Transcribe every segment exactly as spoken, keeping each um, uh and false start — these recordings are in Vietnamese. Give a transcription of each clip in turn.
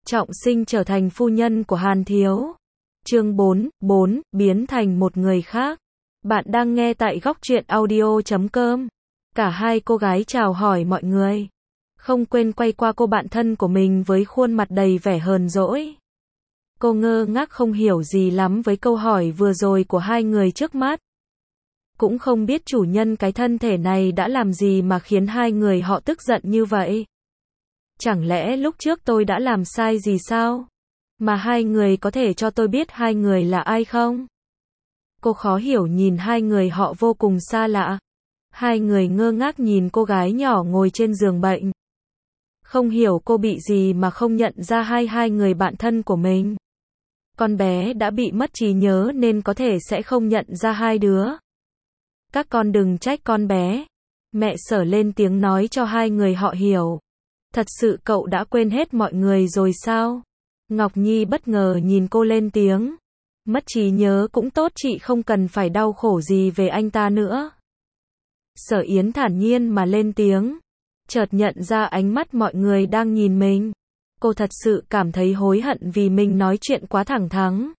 Trọng sinh trở thành phu nhân của Hàn Thiếu. Chương bốn, bốn, biến thành một người khác. Bạn đang nghe tại góc truyện audio chấm com. Cả hai cô gái chào hỏi mọi người. Không quên quay qua cô bạn thân của mình với khuôn mặt đầy vẻ hờn dỗi. Cô ngơ ngác không hiểu gì lắm với câu hỏi vừa rồi của hai người trước mắt. Cũng không biết chủ nhân cái thân thể này đã làm gì mà khiến hai người họ tức giận như vậy. Chẳng lẽ lúc trước tôi đã làm sai gì sao? Mà hai người có thể cho tôi biết hai người là ai không? Cô khó hiểu nhìn hai người họ vô cùng xa lạ. Hai người ngơ ngác nhìn cô gái nhỏ ngồi trên giường bệnh. Không hiểu cô bị gì mà không nhận ra hai hai người bạn thân của mình. Con bé đã bị mất trí nhớ nên có thể sẽ không nhận ra hai đứa. Các con đừng trách con bé. Mẹ Sở lên tiếng nói cho hai người họ hiểu. Thật sự cậu đã quên hết mọi người rồi sao? Ngọc Nhi bất ngờ nhìn cô lên tiếng. Mất trí nhớ cũng tốt, chị không cần phải đau khổ gì về anh ta nữa. Sở Yến thản nhiên mà lên tiếng. Chợt nhận ra ánh mắt mọi người đang nhìn mình. Cô thật sự cảm thấy hối hận vì mình nói chuyện quá thẳng thắn.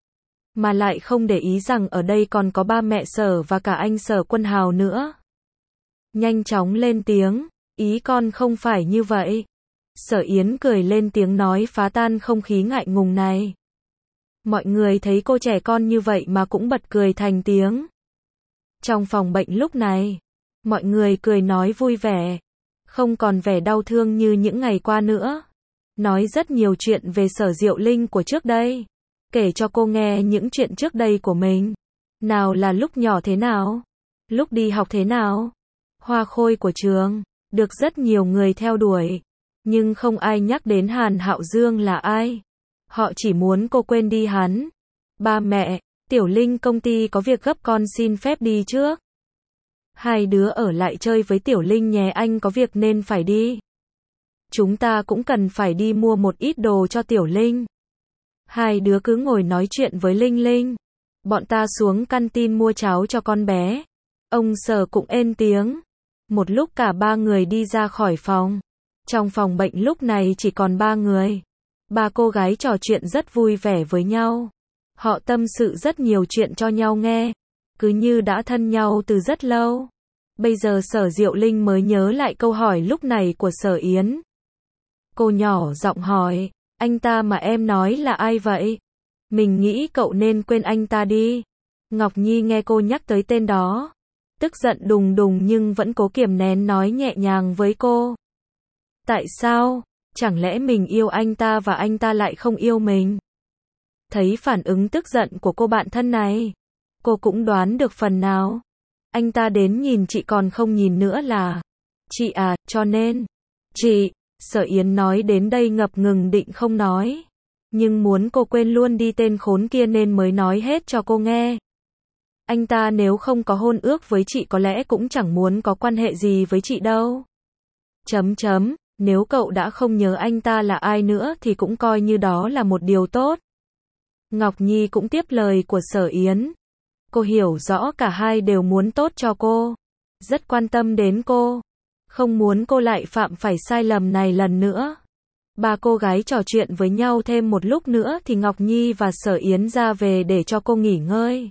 Mà lại không để ý rằng ở đây còn có ba mẹ Sở và cả anh Sở Quân Hào nữa. Nhanh chóng lên tiếng. Ý con không phải như vậy. Sở Yến cười lên tiếng nói phá tan không khí ngại ngùng này. Mọi người thấy cô trẻ con như vậy mà cũng bật cười thành tiếng. Trong phòng bệnh lúc này, mọi người cười nói vui vẻ. Không còn vẻ đau thương như những ngày qua nữa. Nói rất nhiều chuyện về Sở Diệu Linh của trước đây. Kể cho cô nghe những chuyện trước đây của mình. Nào là lúc nhỏ thế nào, lúc đi học thế nào, hoa khôi của trường, được rất nhiều người theo đuổi. Nhưng không ai nhắc đến Hàn Hạo Dương là ai. Họ chỉ muốn cô quên đi hắn. Ba mẹ, Tiểu Linh công ty có việc gấp, con xin phép đi trước. Hai đứa ở lại chơi với Tiểu Linh nhé, anh có việc nên phải đi. Chúng ta cũng cần phải đi mua một ít đồ cho Tiểu Linh. Hai đứa cứ ngồi nói chuyện với Linh Linh. Bọn ta xuống canteen mua cháo cho con bé. Ông Sở cũng ên tiếng. Một lúc cả ba người đi ra khỏi phòng. Trong phòng bệnh lúc này chỉ còn ba người. Ba cô gái trò chuyện rất vui vẻ với nhau. Họ tâm sự rất nhiều chuyện cho nhau nghe. Cứ như đã thân nhau từ rất lâu. Bây giờ Sở Diệu Linh mới nhớ lại câu hỏi lúc này của Sở Yến. Cô nhỏ giọng hỏi, anh ta mà em nói là ai vậy? Mình nghĩ cậu nên quên anh ta đi. Ngọc Nhi nghe cô nhắc tới tên đó. Tức giận đùng đùng nhưng vẫn cố kiềm nén nói nhẹ nhàng với cô. Tại sao? Chẳng lẽ mình yêu anh ta và anh ta lại không yêu mình? Thấy phản ứng tức giận của cô bạn thân này, cô cũng đoán được phần nào. Anh ta đến nhìn chị còn không nhìn nữa là. Chị à, cho nên. Chị, Sở Yến nói đến đây ngập ngừng định không nói. Nhưng muốn cô quên luôn đi tên khốn kia nên mới nói hết cho cô nghe. Anh ta nếu không có hôn ước với chị có lẽ cũng chẳng muốn có quan hệ gì với chị đâu. Chấm chấm, nếu cậu đã không nhớ anh ta là ai nữa thì cũng coi như đó là một điều tốt. Ngọc Nhi cũng tiếp lời của Sở Yến. Cô hiểu rõ cả hai đều muốn tốt cho cô. Rất quan tâm đến cô. Không muốn cô lại phạm phải sai lầm này lần nữa. Ba cô gái trò chuyện với nhau thêm một lúc nữa thì Ngọc Nhi và Sở Yến ra về để cho cô nghỉ ngơi.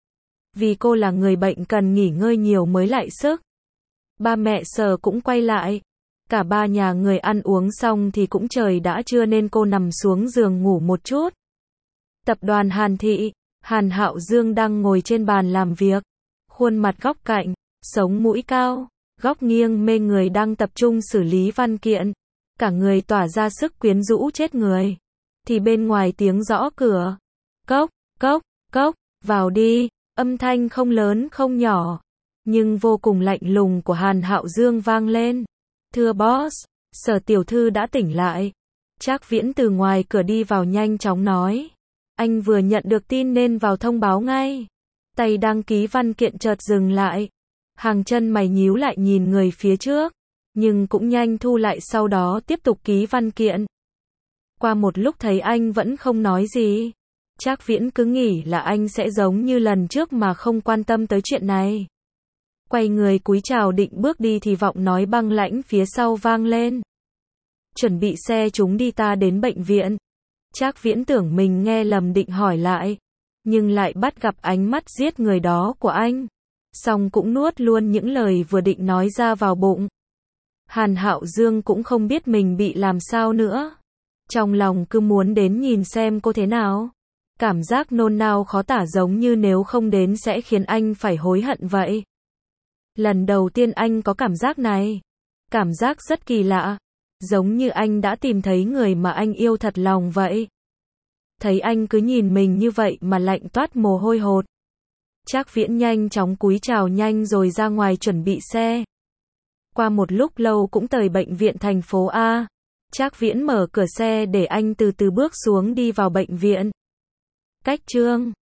Vì cô là người bệnh cần nghỉ ngơi nhiều mới lại sức. Ba mẹ Sở cũng quay lại. Cả ba nhà người ăn uống xong thì cũng trời đã trưa nên cô nằm xuống giường ngủ một chút. Tập đoàn Hàn Thị, Hàn Hạo Dương đang ngồi trên bàn làm việc. Khuôn mặt góc cạnh, sống mũi cao, góc nghiêng mê người đang tập trung xử lý văn kiện. Cả người tỏa ra sức quyến rũ chết người. Thì bên ngoài tiếng gõ cửa. Cốc, cốc, cốc, vào đi. Âm thanh không lớn không nhỏ. Nhưng vô cùng lạnh lùng của Hàn Hạo Dương vang lên. Thưa boss, Sở tiểu thư đã tỉnh lại. Trác Viễn từ ngoài cửa đi vào nhanh chóng nói. Anh vừa nhận được tin nên vào thông báo ngay. Tay đang ký văn kiện chợt dừng lại. Hàng chân mày nhíu lại nhìn người phía trước. Nhưng cũng nhanh thu lại sau đó tiếp tục ký văn kiện. Qua một lúc thấy anh vẫn không nói gì. Trác Viễn cứ nghĩ là anh sẽ giống như lần trước mà không quan tâm tới chuyện này. Quay người cúi chào định bước đi thì giọng nói băng lãnh phía sau vang lên. chuẩn bị xe chúng đi ta đến bệnh viện. Trác Viễn tưởng mình nghe lầm định hỏi lại, nhưng lại bắt gặp ánh mắt giết người đó của anh. Xong cũng nuốt luôn những lời vừa định nói ra vào bụng. Hàn Hạo Dương cũng không biết mình bị làm sao nữa. Trong lòng cứ muốn đến nhìn xem cô thế nào. Cảm giác nôn nao khó tả giống như nếu không đến sẽ khiến anh phải hối hận vậy. Lần đầu tiên anh có cảm giác này. Cảm giác rất kỳ lạ. Giống như anh đã tìm thấy người mà anh yêu thật lòng vậy. Thấy anh cứ nhìn mình như vậy mà lạnh toát mồ hôi hột. Trác Viễn nhanh chóng cúi chào nhanh rồi ra ngoài chuẩn bị xe. Qua một lúc lâu cũng tới bệnh viện thành phố A. Trác Viễn mở cửa xe để anh từ từ bước xuống đi vào bệnh viện. Cách chương